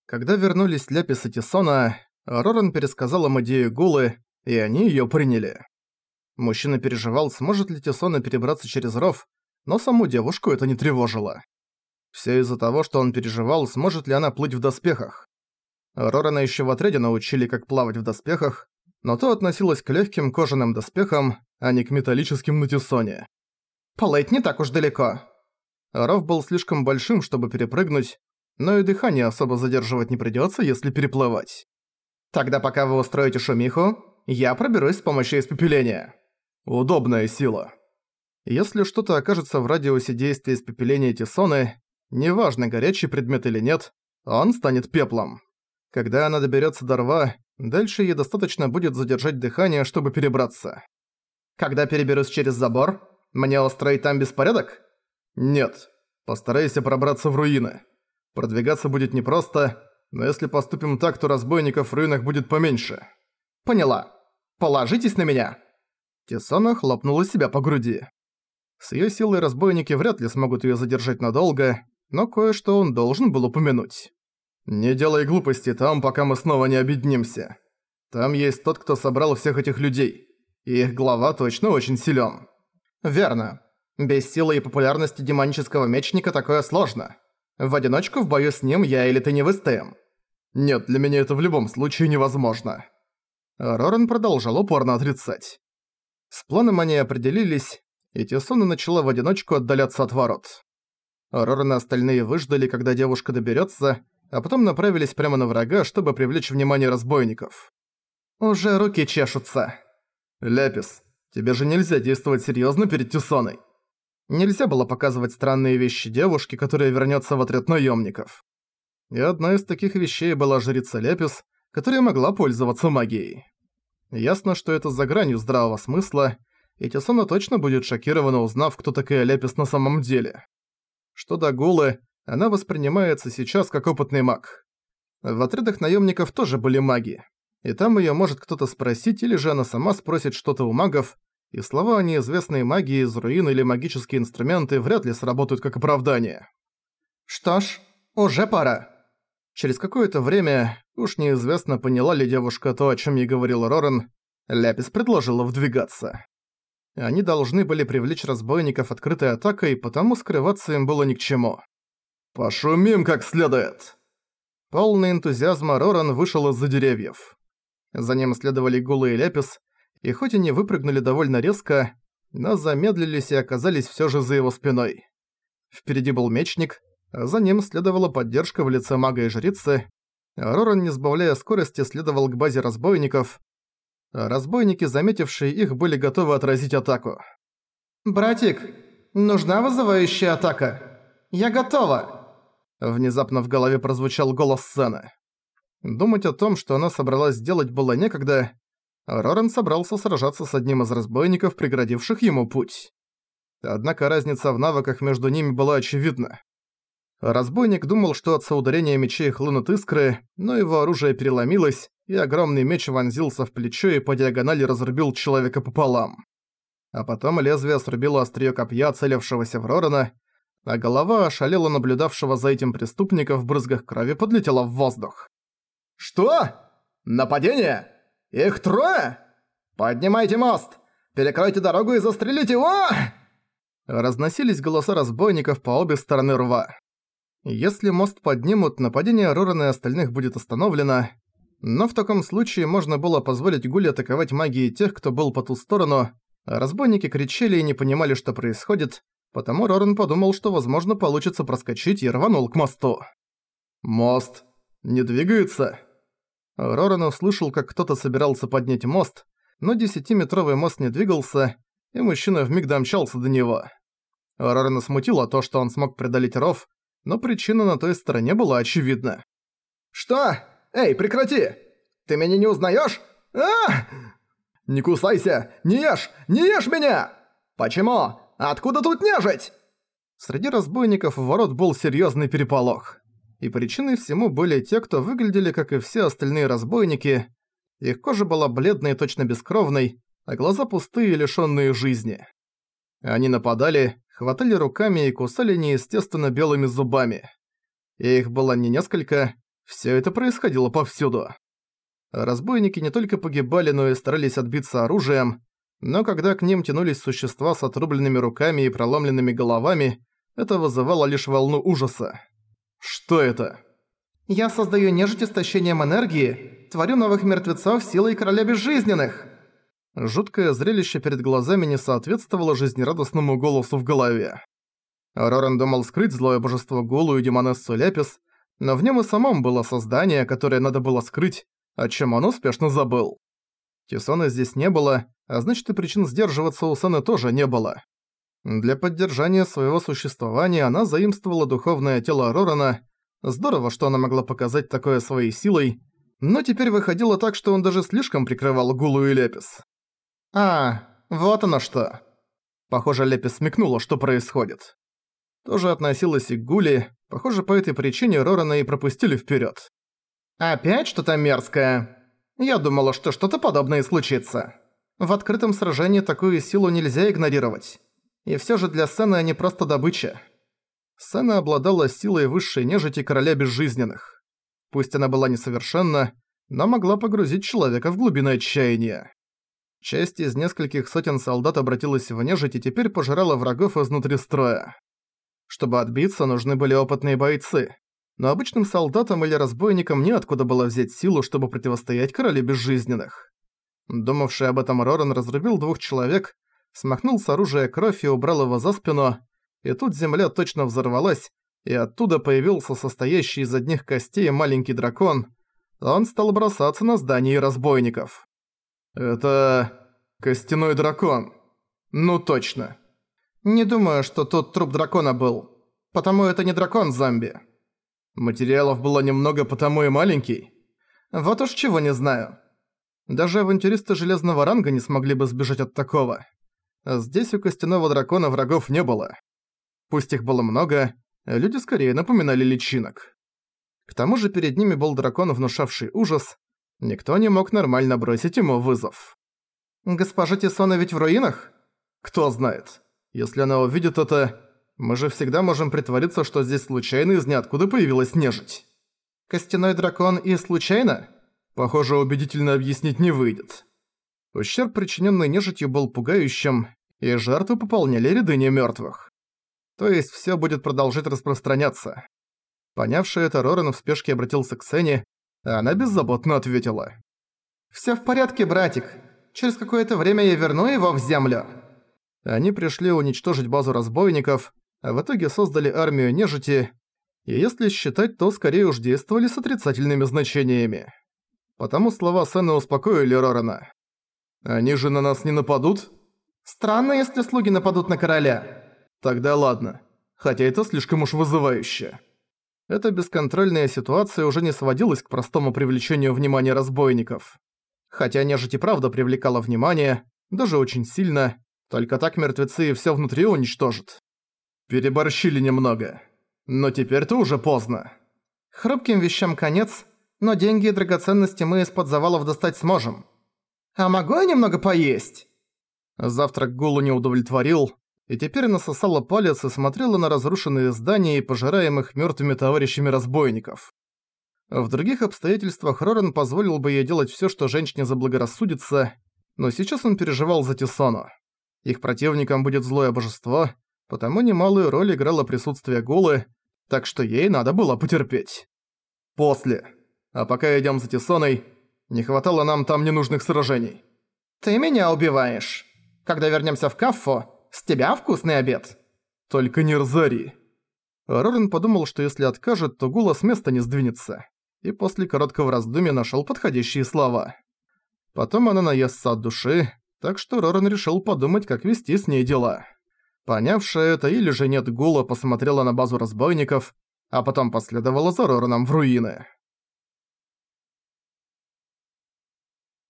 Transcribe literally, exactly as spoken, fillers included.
Когда вернулись Ляпис и Тисона, Роран пересказал им идею Гулы, и они её приняли. Мужчина переживал, сможет ли Тисона перебраться через ров, но саму девушку это не тревожило. Всё из-за того, что он переживал, сможет ли она плыть в доспехах. Рорана ещё в отряде научили, как плавать в доспехах, но то относилось к лёгким кожаным доспехам, а не к металлическим на Тисоне. «Плыть не так уж далеко». Ров был слишком большим, чтобы перепрыгнуть, но и дыхание особо задерживать не придётся, если переплывать. «Тогда пока вы устроите шумиху, я проберусь с помощью испепеления». Удобная сила. Если что-то окажется в радиусе действия испепеления Тисоны, неважно, горячий предмет или нет, он станет пеплом. Когда она доберётся до рва, дальше ей достаточно будет задержать дыхание, чтобы перебраться. «Когда переберусь через забор, мне устроить там беспорядок?» «Нет. Постарайся пробраться в руины. Продвигаться будет непросто, но если поступим так, то разбойников в руинах будет поменьше». «Поняла. Положитесь на меня!» Тисона хлопнула себя по груди. С её силой разбойники вряд ли смогут её задержать надолго, но кое-что он должен был упомянуть. «Не делай глупости там, пока мы снова не объединимся. Там есть тот, кто собрал всех этих людей, и их глава точно очень силён». «Верно. Без силы и популярности демонического мечника такое сложно. В одиночку в бою с ним я или ты не выстоим». «Нет, для меня это в любом случае невозможно». Роран продолжал упорно отрицать. С планом они определились, и Тисона начала в одиночку отдаляться от ворот. Роран и остальные выждали, когда девушка доберётся, а потом направились прямо на врага, чтобы привлечь внимание разбойников. «Уже руки чешутся». «Ляпис, тебе же нельзя действовать серьёзно перед Тисоной». Нельзя было показывать странные вещи девушке, которая вернётся в отряд наёмников. И одна из таких вещей была жрица Ляпис, которая могла пользоваться магией. Ясно, что это за гранью здравого смысла, и Тисона точно будет шокирована, узнав, кто такая Ляпис на самом деле. Что до Гулы, она воспринимается сейчас как опытный маг. В отрядах наёмников тоже были маги, и там её может кто-то спросить, или же она сама спросит что-то у магов, и слова о неизвестной магии из руин или магические инструменты вряд ли сработают как оправдание. «Что ж, уже пора». Через какое-то время, уж неизвестно, поняла ли девушка то, о чём ей говорил Роран, Ляпис предложила вдвигаться. Они должны были привлечь разбойников открытой атакой, потому скрываться им было ни к чему. «Пошумим как следует!» Полный энтузиазма Роран вышел из-за деревьев. За ним следовали Гула и Ляпис, и хоть они выпрыгнули довольно резко, но замедлились и оказались всё же за его спиной. Впереди был мечник, а за ним следовала поддержка в лице мага и жрицы. Роран, не сбавляя скорости, следовал к базе разбойников. А разбойники, заметившие их, были готовы отразить атаку. «Братик, нужна вызывающая атака? Я готова!» Внезапно в голове прозвучал голос Сэна. Думать о том, что она собралась сделать, было некогда. Роран собрался сражаться с одним из разбойников, преградивших ему путь. Однако разница в навыках между ними была очевидна. Разбойник думал, что от соударения мечей хлынут искры, но его оружие переломилось, и огромный меч вонзился в плечо и по диагонали разрубил человека пополам. А потом лезвие срубило остриё копья, целившегося в Рорана, а голова ошалела наблюдавшего за этим преступника в брызгах крови подлетела в воздух. «Что? Нападение? Их трое? Поднимайте мост! Перекройте дорогу и застрелите его!» Разносились голоса разбойников по обе стороны рва. Если мост поднимут, нападение Рорана и остальных будет остановлено, но в таком случае можно было позволить Гуле атаковать магией тех, кто был по ту сторону, а разбойники кричали и не понимали, что происходит, потому Роран подумал, что возможно получится проскочить, и рванул к мосту. «Мост не двигается?» Роран услышал, как кто-то собирался поднять мост, но десятиметровый мост не двигался, и мужчина вмиг домчался до него. Рорана смутило то, что он смог преодолеть ров, но причина на той стороне была очевидна. «Что? Эй, прекрати! Ты меня не узнаёшь? А! Не кусайся! Не ешь! Не ешь меня! Почему? Откуда тут нежить?» Среди разбойников у ворот был серьёзный переполох. И причиной всему были те, кто выглядели, как и все остальные разбойники. Их кожа была бледной и точно бескровной, а глаза пустые и лишённые жизни. Они нападали, хватали руками и кусали неестественно белыми зубами. И их было не несколько, Всё это происходило повсюду. Разбойники не только погибали, но и старались отбиться оружием, но когда к ним тянулись существа с отрубленными руками и проломленными головами, это вызывало лишь волну ужаса. Что это? «Я создаю нежить истощением энергии, творю новых мертвецов силой короля безжизненных!» Жуткое зрелище перед глазами не соответствовало жизнерадостному голосу в голове. Роран думал скрыть злое божество Гулу и демонессу Ляпис, но в нем и самом было создание, которое надо было скрыть, о чем он успешно забыл. Тисоны здесь не было, а значит и причин сдерживаться у Сэны тоже не было. Для поддержания своего существования она заимствовала духовное тело Рорана. Здорово, что она могла показать такое своей силой, но теперь выходило так, что он даже слишком прикрывал Гулу и Ляпис. «А, вот оно что!» Похоже, Ляпис смекнула, что происходит. Тоже относилась и к Гуле, похоже, по этой причине Рорана и пропустили вперед. «Опять что-то мерзкое? Я думала, что что-то подобное случится. В открытом сражении такую силу нельзя игнорировать. И всё же для Сэны они просто добыча». Сэна обладала силой высшей нежити короля безжизненных. Пусть она была несовершенна, но могла погрузить человека в глубины отчаяния. Часть из нескольких сотен солдат обратилась в нежить и теперь пожирала врагов изнутри строя. Чтобы отбиться, нужны были опытные бойцы. Но обычным солдатам или разбойникам неоткуда было взять силу, чтобы противостоять королю безжизненных. Думавший об этом Роран разрубил двух человек, смахнул с оружия кровь и убрал его за спину, и тут земля точно взорвалась, и оттуда появился состоящий из одних костей маленький дракон. Он стал бросаться на здание разбойников. «Это... костяной дракон. Ну точно. Не думаю, что тот труп дракона был. Потому это не дракон-зомби. Материалов было немного, потому и маленький. Вот уж чего не знаю. Даже авантюристы железного ранга не смогли бы сбежать от такого. А здесь у костяного дракона врагов не было. Пусть их было много, люди скорее напоминали личинок. К тому же перед ними был дракон, внушавший ужас. Никто не мог нормально бросить ему вызов. «Госпожа Тисона ведь в руинах? Кто знает. Если она увидит это, мы же всегда можем притвориться, что здесь случайно из ниоткуда появилась нежить. Костяной дракон и случайно? Похоже, убедительно объяснить не выйдет». Ущерб, причиненный нежитью, был пугающим, и жертвы пополняли ряды немёртвых. То есть всё будет продолжать распространяться. Понявший это, Роран в спешке обратился к Сэне, а она беззаботно ответила. «Всё в порядке, братик. Через какое-то время я верну его в землю». Они пришли уничтожить базу разбойников, а в итоге создали армию нежити, и если считать, то скорее уж действовали с отрицательными значениями. Потому слова Сэна успокоили Рорана. «Они же на нас не нападут?» «Странно, если слуги нападут на короля». «Тогда ладно. Хотя это слишком уж вызывающе». Эта бесконтрольная ситуация уже не сводилась к простому привлечению внимания разбойников. Хотя нежить и правда привлекала внимание, даже очень сильно, только так мертвецы и всё внутри уничтожат. Переборщили немного. Но теперь-то уже поздно. Хрупким вещам конец, но деньги и драгоценности мы из-под завалов достать сможем. А могу я немного поесть? Завтрак Гулу не удовлетворил, и теперь она сосала палец и смотрела на разрушенные здания и пожираемых мёртвыми товарищами разбойников. В других обстоятельствах Роран позволил бы ей делать всё, что женщине заблагорассудится, но сейчас он переживал за Тисону. Их противником будет злое божество, потому немалую роль играло присутствие Гулы, так что ей надо было потерпеть. После. А пока идём за Тисоной, не хватало нам там ненужных сражений. «Ты меня убиваешь. Когда вернёмся в Каффу, с тебя вкусный обед». «Только не рзари». Роран подумал, что если откажет, то Гула с места не сдвинется, и после короткого раздумья нашёл подходящие слова. Потом она наестся от души, так что Роран решил подумать, как вести с ней дела. Понявшая это или же нет Гула посмотрела на базу разбойников, а потом последовала за Рораном в руины.